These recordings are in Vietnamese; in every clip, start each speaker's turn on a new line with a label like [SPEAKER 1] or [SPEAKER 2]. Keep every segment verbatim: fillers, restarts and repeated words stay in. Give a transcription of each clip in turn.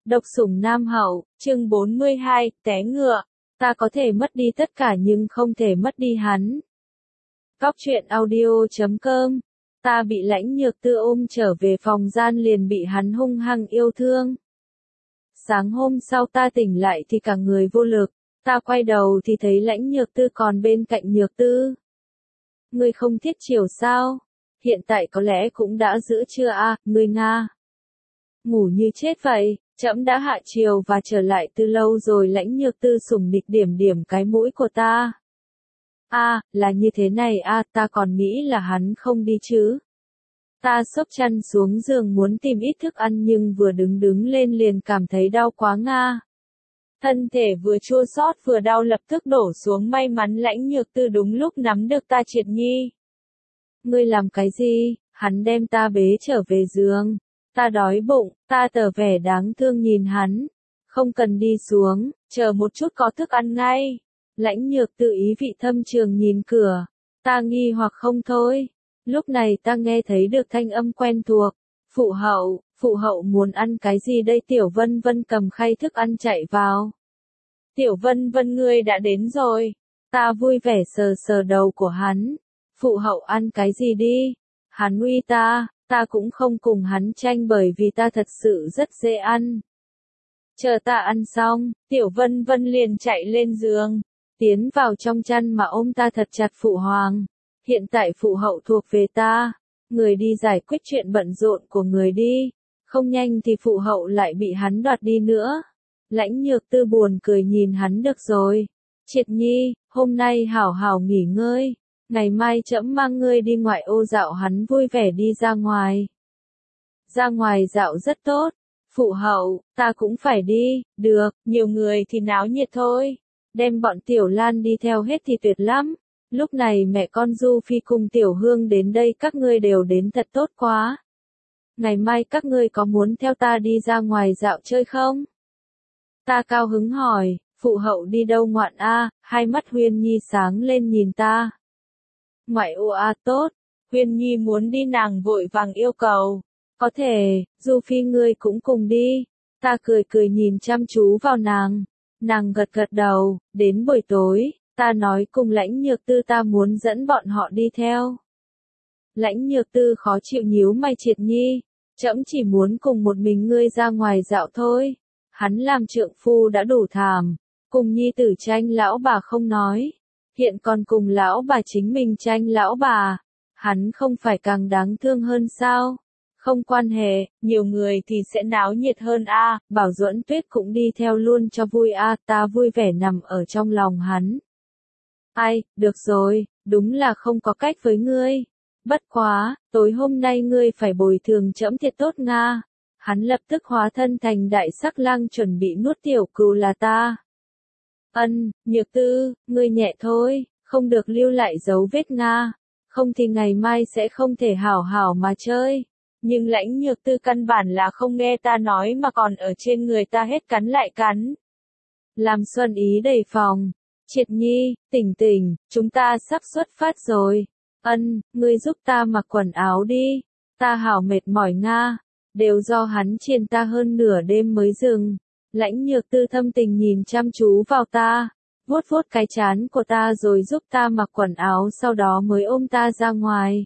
[SPEAKER 1] Độc sủng Nam Hậu, chương bốn mươi hai, té ngựa. Ta có thể mất đi tất cả nhưng không thể mất đi hắn. Góc truyện audio chấm com. Ta bị Lãnh Nhược Tư ôm trở về phòng gian liền bị hắn hung hăng yêu thương. Sáng hôm sau ta tỉnh lại thì cả người vô lực, ta quay đầu thì thấy Lãnh Nhược Tư còn bên cạnh Nhược Tư. Ngươi không thiết chiều sao? Hiện tại có lẽ cũng đã giữ chưa a, à, ngươi Nga. Ngủ như chết vậy, trẫm đã hạ chiều và trở lại từ lâu rồi. Lãnh Nhược Tư sủng nịch điểm điểm cái mũi của ta. A, à, là như thế này a, à, ta còn nghĩ là hắn không đi chứ. Ta xốc chăn xuống giường muốn tìm ít thức ăn nhưng vừa đứng đứng lên liền cảm thấy đau quá Nga. Thân thể vừa chua xót vừa đau lập tức đổ xuống, may mắn Lãnh Nhược Tư đúng lúc nắm được ta triệt nhi. Ngươi làm cái gì? Hắn đem ta bế trở về giường. Ta đói bụng, ta tỏ vẻ đáng thương nhìn hắn. Không cần đi xuống, chờ một chút có thức ăn ngay. Lãnh Nhược Tư ý vị thâm trường nhìn cửa. Ta nghi hoặc không thôi. Lúc này ta nghe thấy được thanh âm quen thuộc. Phụ hậu, phụ hậu muốn ăn cái gì đây? Tiểu Vân Vân cầm khay thức ăn chạy vào. Tiểu Vân Vân ngươi đã đến rồi. Ta vui vẻ sờ sờ đầu của hắn. Phụ hậu ăn cái gì đi? Hắn uy ta, ta cũng không cùng hắn tranh bởi vì ta thật sự rất dễ ăn. Chờ ta ăn xong, Tiểu Vân Vân liền chạy lên giường, tiến vào trong chăn mà ôm ta thật chặt. Phụ hoàng, hiện tại phụ hậu thuộc về ta, người đi giải quyết chuyện bận rộn của người đi, không nhanh thì phụ hậu lại bị hắn đoạt đi nữa. Lãnh Nhược Tư buồn cười nhìn hắn. Được rồi, Triệt Nhi, hôm nay hảo hảo nghỉ ngơi. Ngày mai trẫm mang ngươi đi ngoại ô dạo. Hắn vui vẻ đi ra ngoài. Ra ngoài dạo rất tốt. Phụ hậu, ta cũng phải đi. Được, nhiều người thì náo nhiệt thôi. Đem bọn Tiểu Lan đi theo hết thì tuyệt lắm. Lúc này mẹ con Du Phi cùng Tiểu Hương đến đây, các ngươi đều đến thật tốt quá. Ngày mai các ngươi có muốn theo ta đi ra ngoài dạo chơi không? Ta cao hứng hỏi, phụ hậu đi đâu ngoạn a? Hai mắt Huyên Nhi sáng lên nhìn ta. Ngoại ô a, tốt. Huyên Nhi muốn đi, nàng vội vàng yêu cầu. Có thể, Du Phi ngươi cũng cùng đi. Ta cười cười nhìn chăm chú vào nàng. Nàng gật gật đầu. Đến buổi tối, ta nói cùng Lãnh Nhược Tư ta muốn dẫn bọn họ đi theo. Lãnh Nhược Tư khó chịu nhíu mày. Triệt Nhi, trẫm chỉ muốn cùng một mình ngươi ra ngoài dạo thôi. Hắn làm trượng phu đã đủ thảm, cùng nhi tử tranh lão bà không nói, hiện còn cùng lão bà chính mình tranh lão bà, hắn không phải càng đáng thương hơn sao? Không quan hệ, nhiều người thì sẽ náo nhiệt hơn a. À, bảo Duẫn Tuyết cũng đi theo luôn cho vui a. À, ta vui vẻ nằm ở trong lòng hắn. Ai, được rồi, đúng là không có cách với ngươi. Bất quá, tối hôm nay ngươi phải bồi thường trẫm thiệt tốt Nga. Hắn lập tức hóa thân thành đại sắc lang chuẩn bị nuốt tiểu cừu là ta. Ân, Nhược Tư, ngươi nhẹ thôi, không được lưu lại dấu vết Nga, không thì ngày mai sẽ không thể hảo hảo mà chơi. Nhưng Lãnh Nhược Tư căn bản là không nghe ta nói mà còn ở trên người ta hết cắn lại cắn. Làm Xuân ý đầy phòng. Triệt Nhi, tỉnh tỉnh, chúng ta sắp xuất phát rồi. Ân, ngươi giúp ta mặc quần áo đi, ta hảo mệt mỏi Nga. Đều do hắn chiền ta hơn nửa đêm mới dừng. Lãnh Nhược Tư thâm tình nhìn chăm chú vào ta, vuốt vuốt cái trán của ta rồi giúp ta mặc quần áo, sau đó mới ôm ta ra ngoài.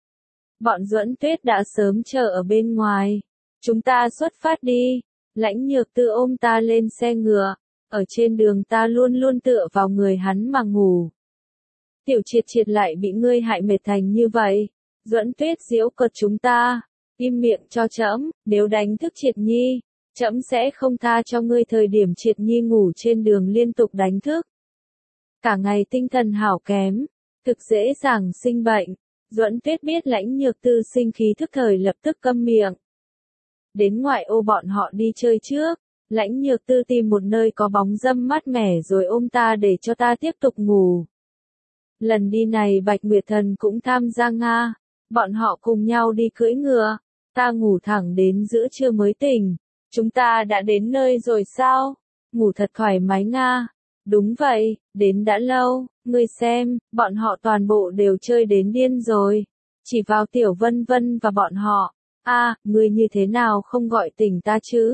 [SPEAKER 1] Bọn Duẫn Tuyết đã sớm chờ ở bên ngoài. Chúng ta xuất phát đi. Lãnh Nhược Tư ôm ta lên xe ngựa. Ở trên đường ta luôn luôn tựa vào người hắn mà ngủ. Tiểu Triệt Triệt lại bị ngươi hại mệt thành như vậy. Duẫn Tuyết giễu cợt chúng ta. Im miệng cho trẫm, nếu đánh thức Triệt Nhi, trẫm sẽ không tha cho ngươi. Thời điểm Triệt Nhi ngủ trên đường liên tục đánh thức. Cả ngày tinh thần hảo kém, thực dễ dàng sinh bệnh. Duẫn Tuyết biết Lãnh Nhược Tư sinh khí thức thời lập tức câm miệng. Đến ngoại ô bọn họ đi chơi trước, Lãnh Nhược Tư tìm một nơi có bóng râm mát mẻ rồi ôm ta để cho ta tiếp tục ngủ. Lần đi này Bạch Nguyệt Thần cũng tham gia Nga. Bọn họ cùng nhau đi cưỡi ngựa, ta ngủ thẳng đến giữa trưa mới tỉnh. Chúng ta đã đến nơi rồi sao? Ngủ thật thoải mái Nga. Đúng vậy, đến đã lâu, ngươi xem, bọn họ toàn bộ đều chơi đến điên rồi. Chỉ vào Tiểu Vân Vân và bọn họ. A, à, ngươi như thế nào không gọi tỉnh ta chứ?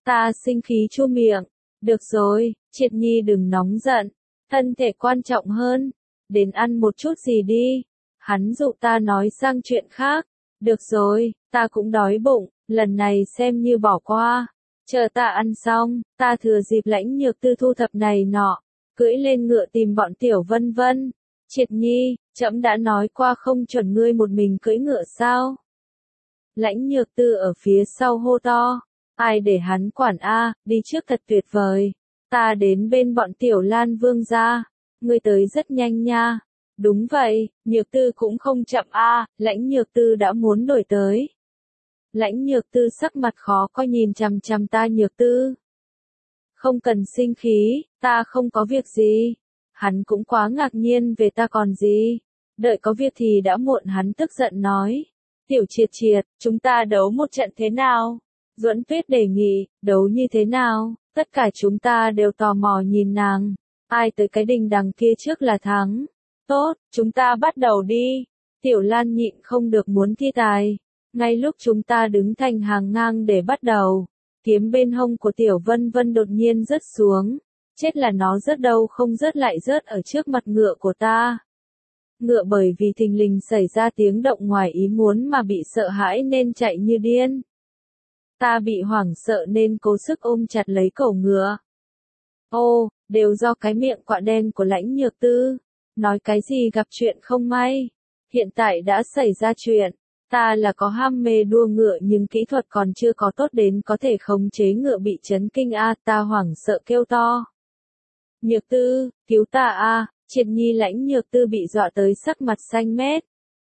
[SPEAKER 1] Ta sinh khí chu miệng. Được rồi, Triệt Nhi đừng nóng giận. Thân thể quan trọng hơn. Đến ăn một chút gì đi. Hắn dụ ta nói sang chuyện khác. Được rồi, ta cũng đói bụng, lần này xem như bỏ qua. Chờ ta ăn xong, ta thừa dịp Lãnh Nhược Tư thu thập này nọ, cưỡi lên ngựa tìm bọn Tiểu Vân Vân. Triệt Nhi, trẫm đã nói qua không chuẩn ngươi một mình cưỡi ngựa sao? Lãnh Nhược Tư ở phía sau hô to. Ai để hắn quản a, đi trước thật tuyệt vời. Ta đến bên bọn Tiểu Lan Vương gia. Ngươi tới rất nhanh nha. Đúng vậy, Nhược Tư cũng không chậm a, Lãnh Nhược Tư đã muốn đổi tới. Lãnh Nhược Tư sắc mặt khó coi nhìn chằm chằm ta. Nhược Tư, không cần sinh khí, ta không có việc gì. Hắn cũng quá ngạc nhiên về ta còn gì. Đợi có việc thì đã muộn. Hắn tức giận nói. Tiểu Triệt Triệt, chúng ta đấu một trận thế nào? Duẫn Tuyết đề nghị, đấu như thế nào? Tất cả chúng ta đều tò mò nhìn nàng. Ai tới cái đình đằng kia trước là thắng. Tốt, chúng ta bắt đầu đi. Tiểu Lan nhịn không được muốn thi tài. Ngay lúc chúng ta đứng thành hàng ngang để bắt đầu, kiếm bên hông của Tiểu Vân Vân đột nhiên rớt xuống. Chết là nó rớt đâu không rớt lại rớt ở trước mặt ngựa của ta. Ngựa bởi vì thình lình xảy ra tiếng động ngoài ý muốn mà bị sợ hãi nên chạy như điên. Ta bị hoảng sợ nên cố sức ôm chặt lấy cổ ngựa. Ô, đều do cái miệng quạ đen của Lãnh Nhược Tư. Nói cái gì gặp chuyện không may. Hiện tại đã xảy ra chuyện. Ta là có ham mê đua ngựa nhưng kỹ thuật còn chưa có tốt đến có thể khống chế ngựa bị chấn kinh a. Ta hoảng sợ kêu to. Nhược Tư, cứu ta a. Triệt Nhi. Lãnh Nhược Tư bị dọa tới sắc mặt xanh mét.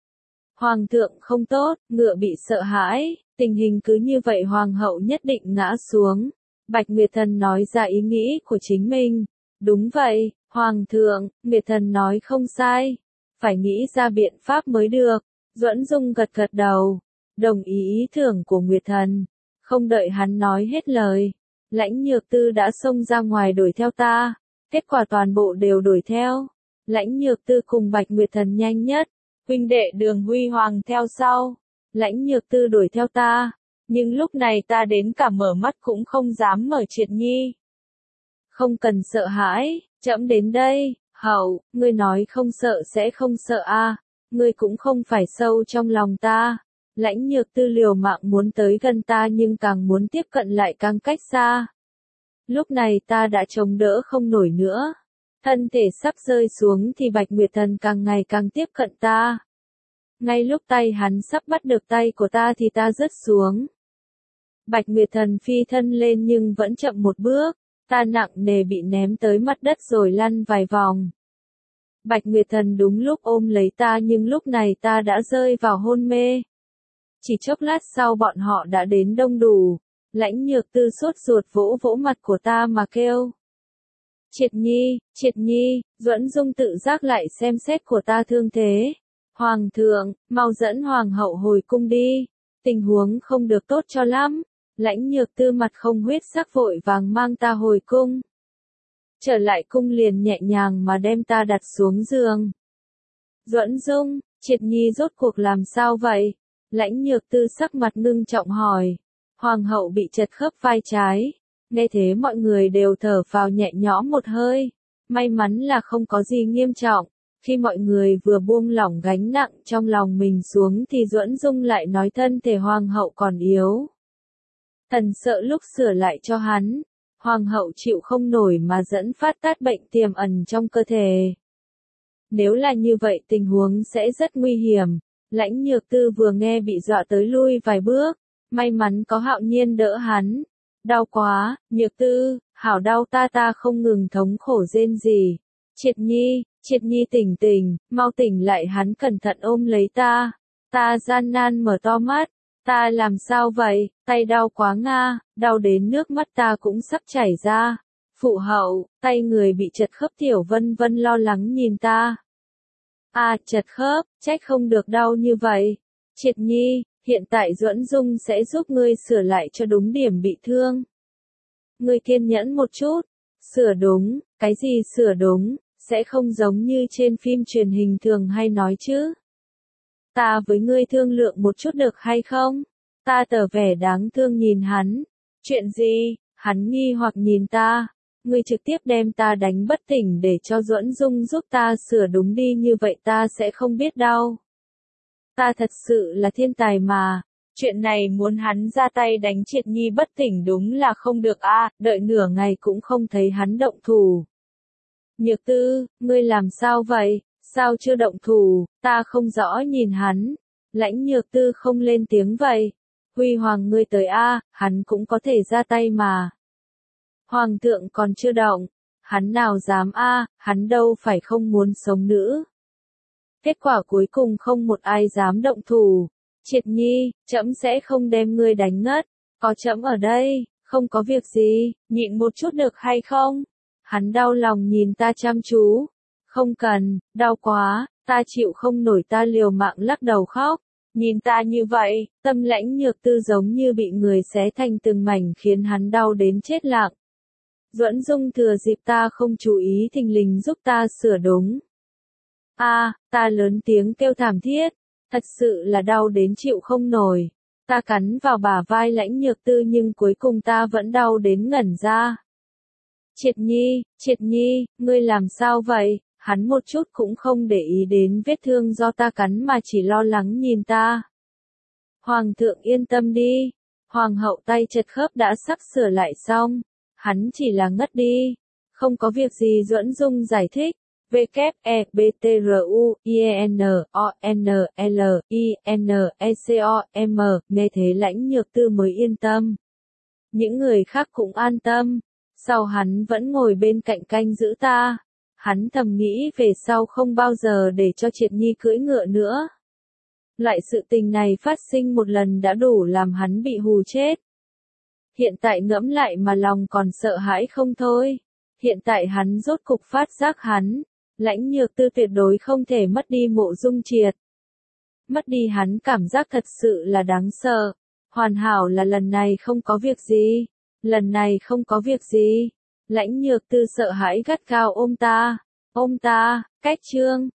[SPEAKER 1] Hoàng thượng không tốt, ngựa bị sợ hãi, tình hình cứ như vậy hoàng hậu nhất định ngã xuống. Bạch Nguyệt Thần nói ra ý nghĩ của chính mình. Đúng vậy, hoàng thượng, Nguyệt Thần nói không sai. Phải nghĩ ra biện pháp mới được. Duẫn Dung gật gật đầu, đồng ý ý tưởng của Nguyệt Thần. Không đợi hắn nói hết lời, Lãnh Nhược Tư đã xông ra ngoài đuổi theo ta. Kết quả toàn bộ đều đuổi theo. Lãnh Nhược Tư cùng Bạch Nguyệt Thần nhanh nhất, huynh đệ Đường Huy Hoàng theo sau. Lãnh Nhược Tư đuổi theo ta, nhưng lúc này ta đến cả mở mắt cũng không dám mở. Triệt Nhi, không cần sợ hãi, trẫm đến đây. Hậu, ngươi nói không sợ sẽ không sợ a, ngươi cũng không phải sâu trong lòng ta. Lãnh Nhược Tư liều mạng muốn tới gần ta nhưng càng muốn tiếp cận lại càng cách xa. Lúc này ta đã chống đỡ không nổi nữa. Thân thể sắp rơi xuống thì Bạch Nguyệt Thần càng ngày càng tiếp cận ta. Ngay lúc tay hắn sắp bắt được tay của ta thì ta rớt xuống. Bạch Nguyệt Thần phi thân lên nhưng vẫn chậm một bước. Ta nặng nề bị ném tới mặt đất rồi lăn vài vòng. Bạch Nguyệt Thần đúng lúc ôm lấy ta nhưng lúc này ta đã rơi vào hôn mê. Chỉ chốc lát sau bọn họ đã đến đông đủ. Lãnh Nhược Tư sốt ruột vỗ vỗ mặt của ta mà kêu. Triệt Nhi, Triệt Nhi. Duẫn Dung tự giác lại xem xét của ta thương thế. Hoàng thượng, mau dẫn hoàng hậu hồi cung đi. Tình huống không được tốt cho lắm. Lãnh Nhược Tư mặt không huyết sắc vội vàng mang ta hồi cung. Trở lại cung liền nhẹ nhàng mà đem ta đặt xuống giường. Duẫn Dung, Triệt Nhi rốt cuộc làm sao vậy? Lãnh Nhược Tư sắc mặt ngưng trọng hỏi. Hoàng hậu bị chật khớp vai trái. Nghe thế mọi người đều thở phào nhẹ nhõm một hơi. May mắn là không có gì nghiêm trọng. Khi mọi người vừa buông lỏng gánh nặng trong lòng mình xuống thì Duẫn Dung lại nói thân thể hoàng hậu còn yếu. Thần sợ lúc sửa lại cho hắn, hoàng hậu chịu không nổi mà dẫn phát tát bệnh tiềm ẩn trong cơ thể. Nếu là như vậy tình huống sẽ rất nguy hiểm. Lãnh Nhược Tư vừa nghe bị dọa tới lui vài bước. May mắn có Hạo Nhiên đỡ hắn. Đau quá, Nhược Tư, hảo đau. Ta ta không ngừng thống khổ rên rỉ. Triệt Nhi, Triệt Nhi tỉnh tỉnh, mau tỉnh lại. Hắn cẩn thận ôm lấy ta. Ta gian nan mở to mắt. Ta làm sao vậy, tay đau quá nga, đau đến nước mắt ta cũng sắp chảy ra. Phụ hậu, tay người bị chật khớp. Tiểu Vân Vân lo lắng nhìn ta. À, chật khớp, trách không được đau như vậy. Triệt Nhi, hiện tại Duẫn Dung sẽ giúp ngươi sửa lại cho đúng điểm bị thương. Ngươi kiên nhẫn một chút. Sửa đúng, cái gì sửa đúng, sẽ không giống như trên phim truyền hình thường hay nói chứ. Ta với ngươi thương lượng một chút được hay không? Ta tỏ vẻ đáng thương nhìn hắn. Chuyện gì? Hắn nghi hoặc nhìn ta. Ngươi trực tiếp đem ta đánh bất tỉnh để cho Duẫn Dung giúp ta sửa đúng đi, như vậy ta sẽ không biết đau. Ta thật sự là thiên tài mà. Chuyện này muốn hắn ra tay đánh Triệt Nhi bất tỉnh đúng là không được a, à, đợi nửa ngày cũng không thấy hắn động thủ. Nhược Tư, ngươi làm sao vậy? Sao chưa động thủ? Ta không rõ nhìn hắn. Lãnh Nhược Tư không lên tiếng vậy. Huy Hoàng ngươi tới a, à, hắn cũng có thể ra tay mà. Hoàng thượng còn chưa động, hắn nào dám a, à, hắn đâu phải không muốn sống nữa. Kết quả cuối cùng không một ai dám động thủ. Triệt Nhi, trẫm sẽ không đem ngươi đánh ngất, có trẫm ở đây, không có việc gì, nhịn một chút được hay không? Hắn đau lòng nhìn ta chăm chú. Không cần, đau quá, ta chịu không nổi, ta liều mạng lắc đầu khóc. Nhìn ta như vậy, tâm Lãnh Nhược Tư giống như bị người xé thành từng mảnh khiến hắn đau đến chết lặng. Duẫn Dung thừa dịp ta không chú ý thình lình giúp ta sửa đúng. A, à, ta lớn tiếng kêu thảm thiết, thật sự là đau đến chịu không nổi. Ta cắn vào bả vai Lãnh Nhược Tư nhưng cuối cùng ta vẫn đau đến ngẩn ra. Triệt Nhi, Triệt Nhi, ngươi làm sao vậy? Hắn một chút cũng không để ý đến vết thương do ta cắn mà chỉ lo lắng nhìn ta. Hoàng thượng yên tâm đi. Hoàng hậu tay chật khớp đã sắp sửa lại xong. Hắn chỉ là ngất đi. Không có việc gì, Duẫn Dung giải thích. W E B T R U I E N O N L I N E C O M. Nghe thế Lãnh Nhược Tư mới yên tâm. Những người khác cũng an tâm. Sau hắn vẫn ngồi bên cạnh canh giữ ta. Hắn thầm nghĩ về sau không bao giờ để cho Triệt Nhi cưỡi ngựa nữa. Loại sự tình này phát sinh một lần đã đủ làm hắn bị hù chết. Hiện tại ngẫm lại mà lòng còn sợ hãi không thôi. Hiện tại hắn rốt cục phát giác hắn. Lãnh Nhược Tư tuyệt đối không thể mất đi Mộ Dung Triệt. Mất đi hắn cảm giác thật sự là đáng sợ. Hoàn hảo là lần này không có việc gì. Lần này không có việc gì. Lãnh Nhược Tư sợ hãi gắt gao ôm ta. Ôm ta, cách chương.